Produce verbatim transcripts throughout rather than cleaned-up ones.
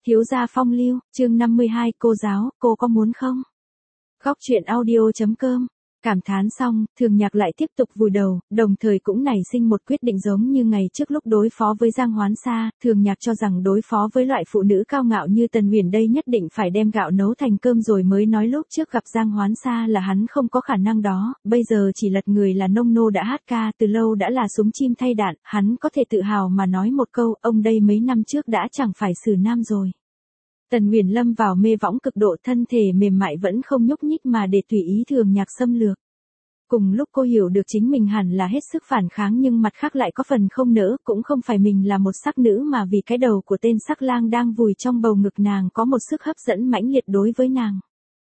Thiếu gia phong lưu, chương năm mươi hai, cô giáo, cô có muốn không? Góc truyện audio.com. Cảm thán xong, Thường Nhạc lại tiếp tục vùi đầu, đồng thời cũng nảy sinh một quyết định giống như ngày trước lúc đối phó với Giang Hoán Sa. Thường Nhạc cho rằng đối phó với loại phụ nữ cao ngạo như Tần Huyền đây nhất định phải đem gạo nấu thành cơm rồi mới nói lúc trước gặp Giang Hoán Sa là hắn không có khả năng đó, bây giờ chỉ lật người là nông nô đã hát ca từ lâu đã là súng chim thay đạn, hắn có thể tự hào mà nói một câu, ông đây mấy năm trước đã chẳng phải xử nam rồi. Tần Huyền lâm vào mê võng cực độ, thân thể mềm mại vẫn không nhúc nhích mà để tùy ý Thường Nhạc xâm lược. Cùng lúc cô hiểu được chính mình hẳn là hết sức phản kháng nhưng mặt khác lại có phần không nỡ, cũng không phải mình là một sắc nữ mà vì cái đầu của tên sắc lang đang vùi trong bầu ngực nàng có một sức hấp dẫn mãnh liệt đối với nàng.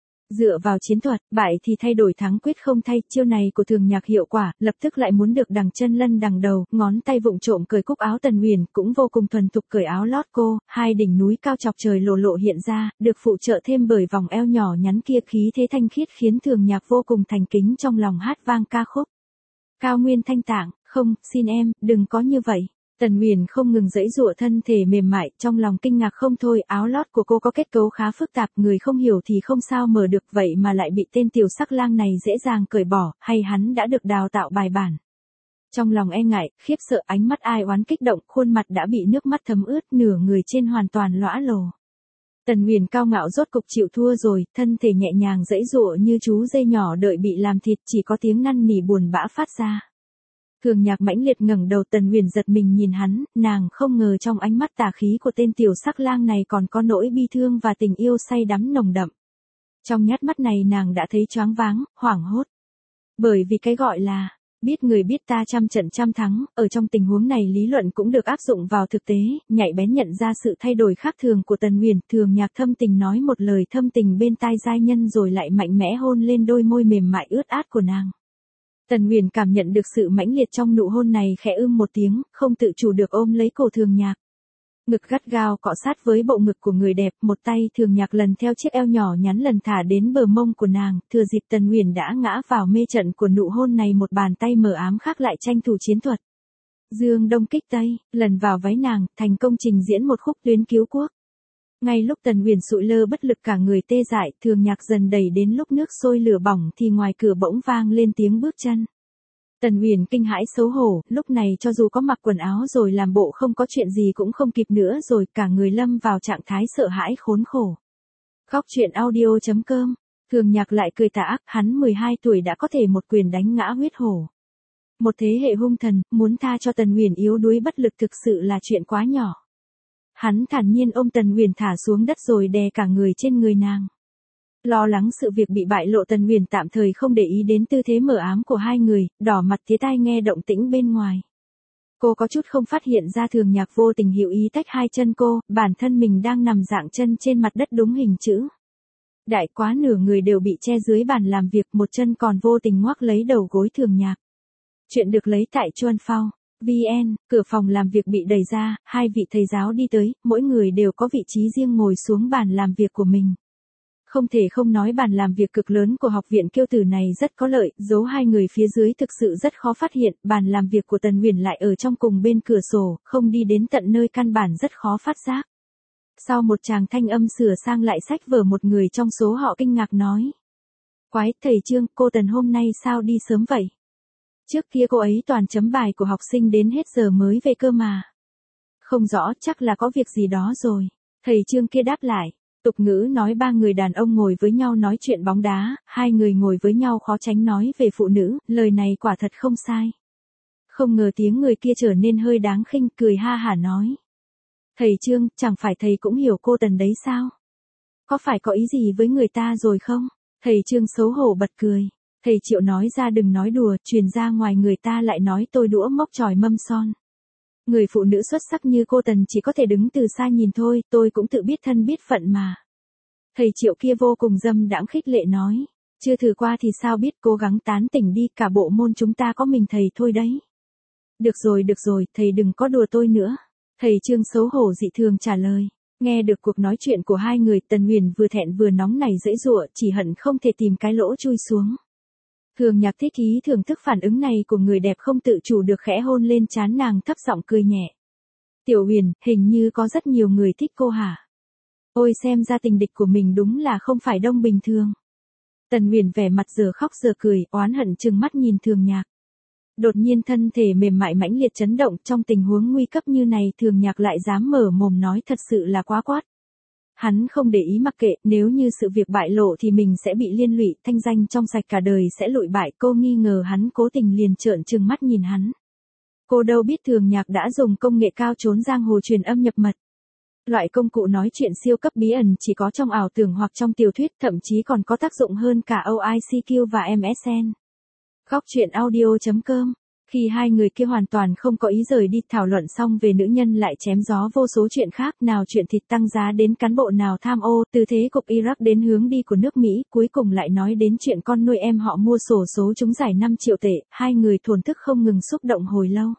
Dựa vào chiến thuật, bại thì thay đổi thắng quyết không thay, chiêu này của Thường Nhạc hiệu quả, lập tức lại muốn được đằng chân lân đằng đầu, ngón tay vụng trộm cởi cúc áo Tần Huyền, cũng vô cùng thuần thục cởi áo lót cô, hai đỉnh núi cao chọc trời lộ lộ hiện ra, được phụ trợ thêm bởi vòng eo nhỏ nhắn kia khí thế thanh khiết khiến Thường Nhạc vô cùng thành kính trong lòng hát vang ca khúc. Cao Nguyên Thanh Tạng, không, xin em, đừng có như vậy. Tần Huyền không ngừng giãy giụa thân thể mềm mại, trong lòng kinh ngạc không thôi, áo lót của cô có kết cấu khá phức tạp, người không hiểu thì không sao mở được, vậy mà lại bị tên tiểu sắc lang này dễ dàng cởi bỏ, hay hắn đã được đào tạo bài bản. Trong lòng e ngại, khiếp sợ, ánh mắt ai oán kích động, khuôn mặt đã bị nước mắt thấm ướt, nửa người trên hoàn toàn lõa lồ. Tần Huyền cao ngạo rốt cục chịu thua rồi, thân thể nhẹ nhàng giãy giụa như chú dê nhỏ đợi bị làm thịt, chỉ có tiếng năn nỉ buồn bã phát ra. Thường Nhạc mãnh liệt ngẩng đầu, Tần Huyền giật mình nhìn hắn, nàng không ngờ trong ánh mắt tà khí của tên tiểu sắc lang này còn có nỗi bi thương và tình yêu say đắm nồng đậm. Trong nhát mắt này nàng đã thấy choáng váng, hoảng hốt. Bởi vì cái gọi là, biết người biết ta trăm trận trăm thắng, ở trong tình huống này lý luận cũng được áp dụng vào thực tế, nhạy bén nhận ra sự thay đổi khác thường của Tần Huyền, Thường Nhạc thâm tình nói một lời thâm tình bên tai giai nhân rồi lại mạnh mẽ hôn lên đôi môi mềm mại ướt át của nàng. Tần Huyền cảm nhận được sự mãnh liệt trong nụ hôn này, khẽ ưm một tiếng, không tự chủ được ôm lấy cổ Thường Nhạc. Ngực gắt gao cọ sát với bộ ngực của người đẹp, một tay Thường Nhạc lần theo chiếc eo nhỏ nhắn lần thả đến bờ mông của nàng, thừa dịp Tần Huyền đã ngã vào mê trận của nụ hôn này, một bàn tay mờ ám khác lại tranh thủ chiến thuật. Dương đông kích tây, lần vào váy nàng, thành công trình diễn một khúc tuyến cứu quốc. Ngay lúc Tần Huyền sụi lơ bất lực cả người tê dại, Thường Nhạc dần đẩy đến lúc nước sôi lửa bỏng thì ngoài cửa bỗng vang lên tiếng bước chân. Tần Huyền kinh hãi xấu hổ, lúc này cho dù có mặc quần áo rồi làm bộ không có chuyện gì cũng không kịp nữa rồi, cả người lâm vào trạng thái sợ hãi khốn khổ. Góc truyện audio.com. Thường Nhạc lại cười tà ác, hắn mười hai tuổi đã có thể một quyền đánh ngã huyết hổ. Một thế hệ hung thần, muốn tha cho Tần Huyền yếu đuối bất lực thực sự là chuyện quá nhỏ. Hắn thản nhiên ôm Tần Huyền thả xuống đất rồi đè cả người trên người nàng. Lo lắng sự việc bị bại lộ, Tần Huyền tạm thời không để ý đến tư thế mờ ám của hai người, đỏ mặt tía tai nghe động tĩnh bên ngoài. Cô có chút không phát hiện ra Thường Nhạc vô tình hữu ý tách hai chân cô, bản thân mình đang nằm dạng chân trên mặt đất đúng hình chữ. Đại quá nửa người đều bị che dưới bàn làm việc, một chân còn vô tình ngoắc lấy đầu gối Thường Nhạc. Chuyện được lấy tại Chuan Phao. vê en, cửa phòng làm việc bị đẩy ra, hai vị thầy giáo đi tới, mỗi người đều có vị trí riêng ngồi xuống bàn làm việc của mình. Không thể không nói bàn làm việc cực lớn của học viện Kiêu Tử này rất có lợi, giấu hai người phía dưới thực sự rất khó phát hiện, bàn làm việc của Tần Huyền lại ở trong cùng bên cửa sổ, không đi đến tận nơi căn bản rất khó phát giác. Sau một tràng thanh âm sửa sang lại sách vở, một người trong số họ kinh ngạc nói. Quái, thầy Trương, cô Tần hôm nay sao đi sớm vậy? Trước kia cô ấy toàn chấm bài của học sinh đến hết giờ mới về cơ mà. Không rõ, chắc là có việc gì đó rồi. Thầy Trương kia đáp lại. Tục ngữ nói ba người đàn ông ngồi với nhau nói chuyện bóng đá, hai người ngồi với nhau khó tránh nói về phụ nữ, lời này quả thật không sai. Không ngờ tiếng người kia trở nên hơi đáng khinh, cười ha hả nói. Thầy Trương, chẳng phải thầy cũng hiểu cô Tần đấy sao? Có phải có ý gì với người ta rồi không? Thầy Trương xấu hổ bật cười. Thầy Triệu nói ra đừng nói đùa, truyền ra ngoài người ta lại nói tôi đũa mốc chòi mâm son. Người phụ nữ xuất sắc như cô Tần chỉ có thể đứng từ xa nhìn thôi, tôi cũng tự biết thân biết phận mà. Thầy Triệu kia vô cùng dâm đãng khích lệ nói, chưa thử qua thì sao biết, cố gắng tán tỉnh đi, cả bộ môn chúng ta có mình thầy thôi đấy. Được rồi được rồi, thầy đừng có đùa tôi nữa. Thầy Trương xấu hổ dị thường trả lời. Nghe được cuộc nói chuyện của hai người, Tần Huyền vừa thẹn vừa nóng nảy giãy giụa, chỉ hận không thể tìm cái lỗ chui xuống. Thường Nhạc thích ý thưởng thức phản ứng này của người đẹp, không tự chủ được khẽ hôn lên trán nàng, thấp giọng cười nhẹ. Tiểu Huyền, hình như có rất nhiều người thích cô hả? Ôi xem ra tình địch của mình đúng là không phải đông bình thường. Tần Uyển vẻ mặt giờ khóc giờ cười, oán hận trừng mắt nhìn Thường Nhạc. Đột nhiên thân thể mềm mại mãnh liệt chấn động, trong tình huống nguy cấp như này Thường Nhạc lại dám mở mồm nói thật sự là quá quát. Hắn không để ý mặc kệ, nếu như sự việc bại lộ thì mình sẽ bị liên lụy, thanh danh trong sạch cả đời sẽ lụi bại. Cô nghi ngờ hắn cố tình liền trợn trừng mắt nhìn hắn. Cô đâu biết Thường Nhạc đã dùng công nghệ cao trốn giang hồ truyền âm nhập mật. Loại công cụ nói chuyện siêu cấp bí ẩn chỉ có trong ảo tưởng hoặc trong tiểu thuyết, thậm chí còn có tác dụng hơn cả o i xê quy và em ét en. Góc truyện audio chấm com. Khi hai người kia hoàn toàn không có ý rời đi, thảo luận xong về nữ nhân lại chém gió vô số chuyện khác, nào chuyện thịt tăng giá đến cán bộ nào tham ô, từ thế cục Iraq đến hướng đi của nước Mỹ, cuối cùng lại nói đến chuyện con nuôi em họ mua xổ số trúng giải năm triệu tệ, hai người thổn thức không ngừng xúc động hồi lâu.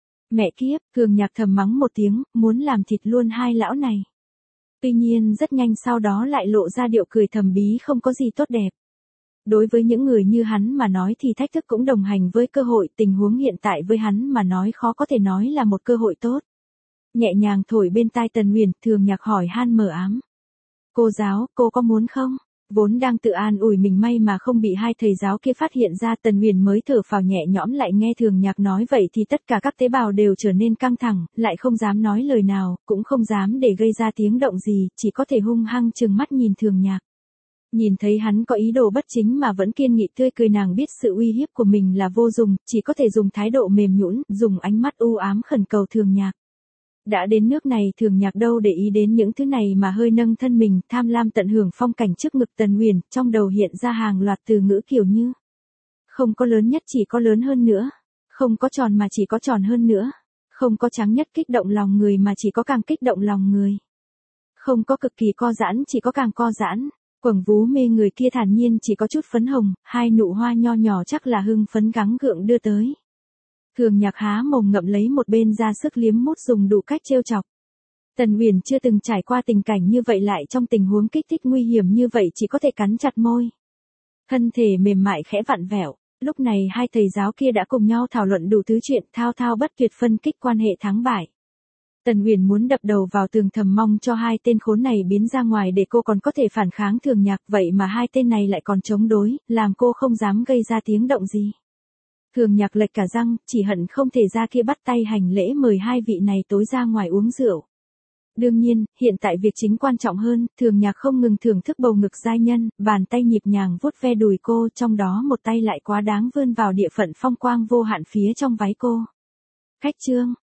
Mẹ kiếp, Thường Nhạc thầm mắng một tiếng, muốn làm thịt luôn hai lão này. Tuy nhiên rất nhanh sau đó lại lộ ra điệu cười thầm bí không có gì tốt đẹp. Đối với những người như hắn mà nói thì thách thức cũng đồng hành với cơ hội, tình huống hiện tại với hắn mà nói khó có thể nói là một cơ hội tốt. Nhẹ nhàng thổi bên tai Tần Uyển, Thường Nhạc hỏi han mờ ám. Cô giáo, cô có muốn không? Vốn đang tự an ủi mình may mà không bị hai thầy giáo kia phát hiện ra, Tần Uyển mới thở phào nhẹ nhõm, lại nghe Thường Nhạc nói vậy thì tất cả các tế bào đều trở nên căng thẳng, lại không dám nói lời nào, cũng không dám để gây ra tiếng động gì, chỉ có thể hung hăng trừng mắt nhìn Thường Nhạc. Nhìn thấy hắn có ý đồ bất chính mà vẫn kiên nghị tươi cười, nàng biết sự uy hiếp của mình là vô dụng, chỉ có thể dùng thái độ mềm nhũn, dùng ánh mắt u ám khẩn cầu Thường Nhạc. Đã đến nước này Thường Nhạc đâu để ý đến những thứ này mà hơi nâng thân mình, tham lam tận hưởng phong cảnh trước ngực Tần Uyển, trong đầu hiện ra hàng loạt từ ngữ kiểu như: không có lớn nhất chỉ có lớn hơn nữa, không có tròn mà chỉ có tròn hơn nữa, không có trắng nhất kích động lòng người mà chỉ có càng kích động lòng người, không có cực kỳ co giãn chỉ có càng co giãn. Quầng vú mê người kia thản nhiên chỉ có chút phấn hồng, hai nụ hoa nho nhỏ chắc là hưng phấn gắng gượng đưa tới. Thường Nhạc há mồm ngậm lấy một bên ra sức liếm mút dùng đủ cách trêu chọc. Tần Uyển chưa từng trải qua tình cảnh như vậy, lại trong tình huống kích thích nguy hiểm như vậy chỉ có thể cắn chặt môi. Thân thể mềm mại khẽ vặn vẹo, lúc này hai thầy giáo kia đã cùng nhau thảo luận đủ thứ chuyện, thao thao bất tuyệt phân tích quan hệ thắng bại. Tần Uyển muốn đập đầu vào tường, thầm mong cho hai tên khốn này biến ra ngoài để cô còn có thể phản kháng Thường Nhạc, vậy mà hai tên này lại còn chống đối, làm cô không dám gây ra tiếng động gì. Thường Nhạc lệch cả răng, chỉ hận không thể ra kia bắt tay hành lễ mời hai vị này tối ra ngoài uống rượu. Đương nhiên, hiện tại việc chính quan trọng hơn, Thường Nhạc không ngừng thưởng thức bầu ngực giai nhân, bàn tay nhịp nhàng vuốt ve đùi cô, trong đó một tay lại quá đáng vươn vào địa phận phong quang vô hạn phía trong váy cô. Khách trương.